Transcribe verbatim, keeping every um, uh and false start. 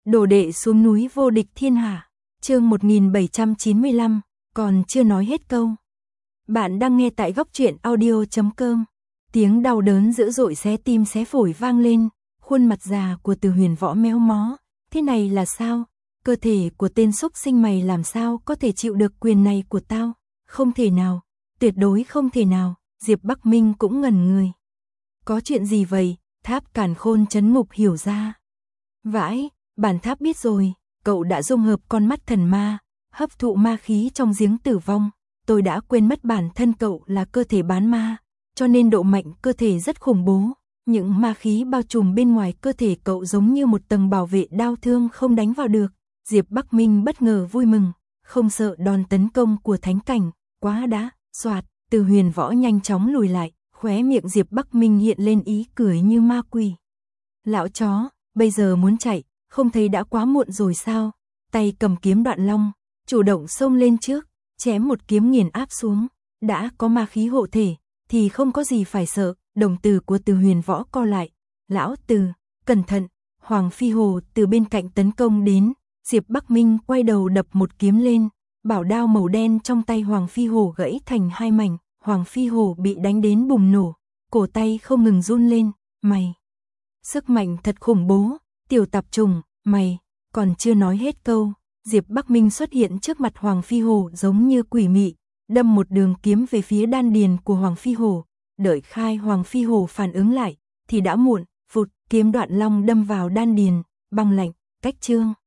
Đồ đệ xuống núi vô địch thiên hạ. Chương một nghìn bảy trăm chín mươi lăm, còn chưa nói hết câu. Bạn đang nghe tại góc truyện audio chấm com. Tiếng đau đớn dữ dội xé tim xé phổi vang lên, khuôn mặt già của Từ Huyền Võ méo mó, thế này là sao? Cơ thể của tên xúc sinh mày làm sao có thể chịu được quyền này của tao? Không thể nào, tuyệt đối không thể nào. Diệp Bắc Minh cũng ngẩn người. Có chuyện gì vậy? Tháp Càn Khôn trấn ngục hiểu ra. Vãi, bản tháp biết rồi, cậu đã dung hợp con mắt thần ma, hấp thụ ma khí trong giếng tử vong. Tôi đã quên mất bản thân cậu là cơ thể bán ma, cho nên độ mạnh cơ thể rất khủng bố. Những ma khí bao trùm bên ngoài cơ thể cậu giống như một tầng bảo vệ đau thương không đánh vào được. Diệp Bắc Minh bất ngờ vui mừng, không sợ đòn tấn công của thánh cảnh, quá đã, soạt, Từ Huyền Võ nhanh chóng lùi lại, khóe miệng Diệp Bắc Minh hiện lên ý cười như ma quỷ. Lão chó, bây giờ muốn chạy, không thấy đã quá muộn rồi sao? Tay cầm kiếm Đoạn Long, chủ động xông lên trước, chém một kiếm nghiền áp xuống, đã có ma khí hộ thể, thì không có gì phải sợ. Đồng tử của Từ Huyền Võ co lại, lão Từ, cẩn thận, Hoàng Phi Hồ từ bên cạnh tấn công đến, Diệp Bắc Minh quay đầu đập một kiếm lên, bảo đao màu đen trong tay Hoàng Phi Hồ gãy thành hai mảnh, Hoàng Phi Hồ bị đánh đến bùng nổ, cổ tay không ngừng run lên, mày, sức mạnh thật khủng bố, tiểu tạp trùng, mày, còn chưa nói hết câu, Diệp Bắc Minh xuất hiện trước mặt Hoàng Phi Hồ giống như quỷ mị, đâm một đường kiếm về phía đan điền của Hoàng Phi Hồ. Đợi khai Hoàng Phi Hồ phản ứng lại, thì đã muộn, vụt, kiếm Đoạn Long đâm vào đan điền, băng lạnh, cách chương.